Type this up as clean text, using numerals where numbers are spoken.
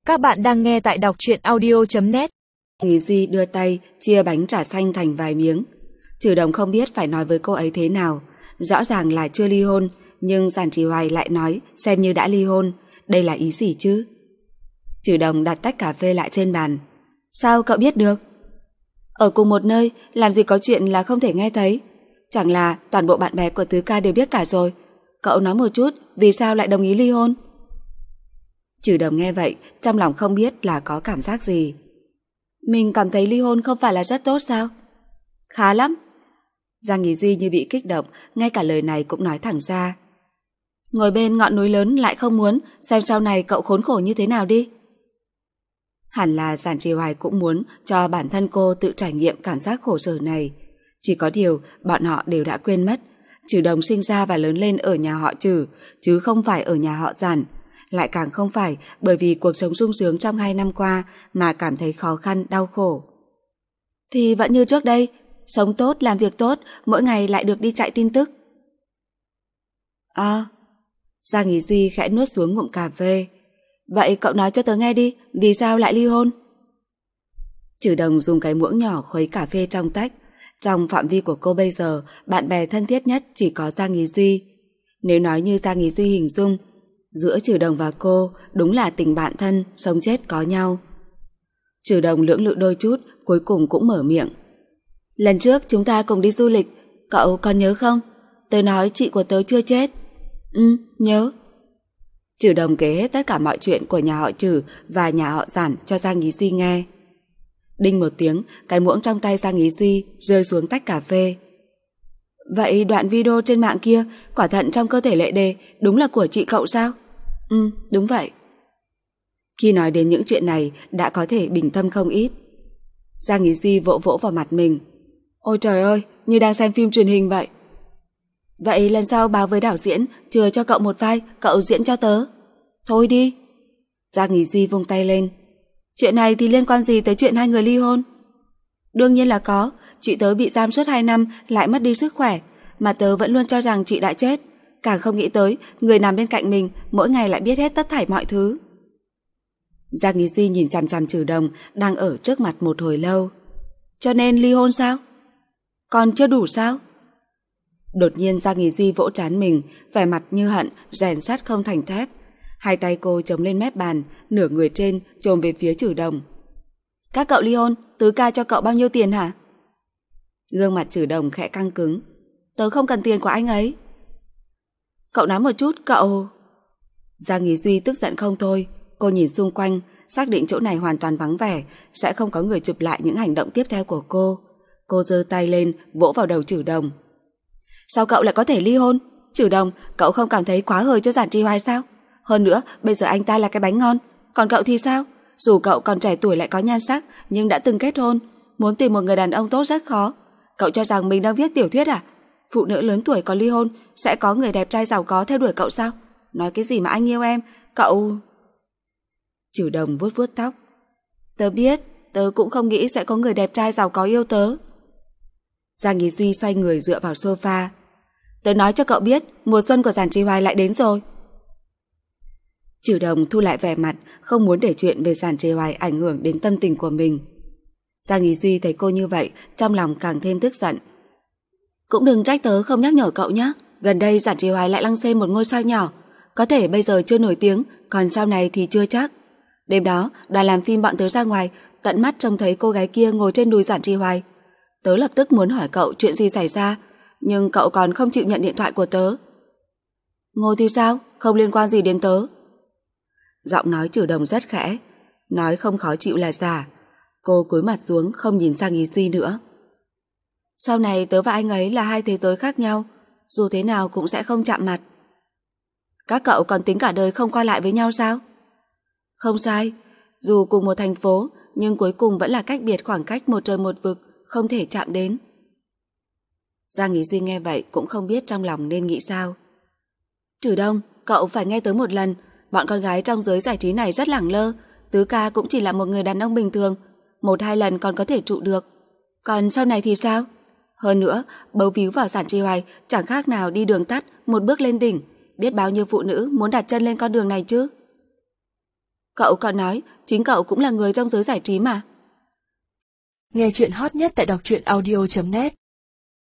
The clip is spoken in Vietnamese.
Các bạn đang nghe tại đọc truyện audio.net. Nghĩ Duy đưa tay chia bánh trà xanh thành vài miếng. Trừ Đồng không biết phải nói với cô ấy thế nào. Rõ ràng là chưa ly hôn, nhưng Giản Trì Hoài lại nói xem như đã ly hôn. Đây là ý gì chứ? Trừ Đồng đặt tách cà phê lại trên bàn. Sao cậu biết được? Ở cùng một nơi, làm gì có chuyện là không thể nghe thấy. Chẳng là toàn bộ bạn bè của Tứ Ca đều biết cả rồi. Cậu nói một chút, vì sao lại đồng ý ly hôn? Trừ Đồng nghe vậy, trong lòng không biết là có cảm giác gì. Mình cảm thấy ly hôn không phải là rất tốt sao? Khá lắm. Giang Nghĩ Duy như bị kích động, ngay cả lời này cũng nói thẳng ra. Ngồi bên ngọn núi lớn lại không muốn, xem sau này cậu khốn khổ như thế nào đi. Hẳn là Giản Trì Hoài cũng muốn cho bản thân cô tự trải nghiệm cảm giác khổ sở này. Chỉ có điều bọn họ đều đã quên mất. Trừ Đồng sinh ra và lớn lên ở nhà họ Trừ, chứ không phải ở nhà họ Giản. Lại càng không phải bởi vì cuộc sống sung sướng trong 2 năm qua mà cảm thấy khó khăn, đau khổ. Thì vẫn như trước đây, sống tốt, làm việc tốt, mỗi ngày lại được đi chạy tin tức. Giang Nghĩ Duy khẽ nuốt xuống ngụm cà phê. Vậy cậu nói cho tớ nghe đi, vì sao lại ly hôn? Trừ Đồng dùng cái muỗng nhỏ khuấy cà phê trong tách. Trong phạm vi của cô bây giờ, bạn bè thân thiết nhất chỉ có Giang Nghĩ Duy. Nếu nói như Giang Nghĩ Duy hình dung, giữa Trừ Đồng và cô đúng là tình bạn thân, sống chết có nhau. Trừ Đồng lưỡng lự đôi chút, cuối cùng cũng mở miệng. Lần trước chúng ta cùng đi du lịch, cậu còn nhớ không? Tớ nói chị của tớ chưa chết. Nhớ. Trừ Đồng kể hết tất cả mọi chuyện của nhà họ Trừ và nhà họ Giản cho Giang Nghĩ Duy nghe. Đinh một tiếng, cái muỗng trong tay Giang Nghĩ Duy rơi xuống tách cà phê. Vậy đoạn video trên mạng kia, quả thận trong cơ thể Lệ Đề đúng là của chị cậu sao? Đúng vậy. Khi nói đến những chuyện này đã có thể bình tâm không ít. Giang Nghĩ Duy vỗ vỗ vào mặt mình. Ôi trời ơi, như đang xem phim truyền hình vậy. Vậy lần sau báo với đạo diễn chừa cho cậu một vai, cậu diễn cho tớ. Thôi đi. Giang Nghĩ Duy vung tay lên. Chuyện này thì liên quan gì tới chuyện hai người ly hôn? Đương nhiên là có. Chị tớ bị giam suốt 2 năm lại mất đi sức khỏe, mà tớ vẫn luôn cho rằng chị đã chết. Càng không nghĩ tới người nằm bên cạnh mình mỗi ngày lại biết hết tất thảy mọi thứ. Giang Nghĩ Duy nhìn chằm chằm Trừ Đồng đang ở trước mặt một hồi lâu. Cho nên ly hôn sao? Còn chưa đủ sao? Đột nhiên Giang Nghĩ Duy vỗ trán mình, vẻ mặt như hận, rèn sắt không thành thép. Hai tay cô chống lên mép bàn, nửa người trên chồm về phía Trừ Đồng. Các cậu ly hôn, Tứ Ca cho cậu bao nhiêu tiền hả? Gương mặt Trừ Đồng khẽ căng cứng. Tớ không cần tiền của anh ấy. Cậu nói một chút, cậu... Giang Nghĩ Duy tức giận không thôi. Cô nhìn xung quanh, xác định chỗ này hoàn toàn vắng vẻ, sẽ không có người chụp lại những hành động tiếp theo của cô. Cô giơ tay lên, vỗ vào đầu Trừ Đồng. Sao cậu lại có thể ly hôn? Trừ Đồng, cậu không cảm thấy quá hời cho Giản Trì Hoài sao? Hơn nữa, bây giờ anh ta là cái bánh ngon. Còn cậu thì sao? Dù cậu còn trẻ tuổi lại có nhan sắc, nhưng đã từng kết hôn. Muốn tìm một người đàn ông tốt rất khó. Cậu cho rằng mình đang viết tiểu thuyết à? Phụ nữ lớn tuổi có ly hôn sẽ có người đẹp trai giàu có theo đuổi cậu sao? Nói cái gì mà anh yêu em? Cậu... Trừ Đồng vuốt vuốt tóc. Tớ biết, tớ cũng không nghĩ sẽ có người đẹp trai giàu có yêu tớ. Giang Nghĩ Duy xoay người dựa vào sofa. Tớ nói cho cậu biết, mùa xuân của Giản Trì Hoài lại đến rồi. Trừ Đồng thu lại vẻ mặt, không muốn để chuyện về Giản Trì Hoài ảnh hưởng đến tâm tình của mình. Giang Nghĩ Duy thấy cô như vậy, trong lòng càng thêm tức giận. Cũng đừng trách tớ không nhắc nhở cậu nhé. Gần đây Giản Trì Hoài lại lăng xê một ngôi sao nhỏ. Có thể bây giờ chưa nổi tiếng, còn sau này thì chưa chắc. Đêm đó, đoàn làm phim bọn tớ ra ngoài, tận mắt trông thấy cô gái kia ngồi trên đùi Giản Trì Hoài. Tớ lập tức muốn hỏi cậu chuyện gì xảy ra, nhưng cậu còn không chịu nhận điện thoại của tớ. Ngồi thì sao? Không liên quan gì đến tớ. Giọng nói Trừ Đồng rất khẽ, nói không khó chịu là giả. Cô cúi mặt xuống không nhìn Giang Nghĩ Duy nữa. Sau này tớ và anh ấy là hai thế giới khác nhau, dù thế nào cũng sẽ không chạm mặt. Các cậu còn tính cả đời không qua lại với nhau sao? Không sai, dù cùng một thành phố, nhưng cuối cùng vẫn là cách biệt khoảng cách một trời một vực, không thể chạm đến. Giang Nghĩ Duy nghe vậy cũng không biết trong lòng nên nghĩ sao. Trừ Đông, cậu phải nghe tới một lần. Bọn con gái trong giới giải trí này rất lẳng lơ. Tứ Ca cũng chỉ là một người đàn ông bình thường, 1-2 lần còn có thể trụ được. Còn sau này thì sao? Hơn nữa, bấu víu vào Giản Trì Hoài chẳng khác nào đi đường tắt, một bước lên đỉnh. Biết bao nhiêu phụ nữ muốn đặt chân lên con đường này chứ. Cậu còn nói, chính cậu cũng là người trong giới giải trí mà. Nghe chuyện hot nhất tại đọc truyện audio.net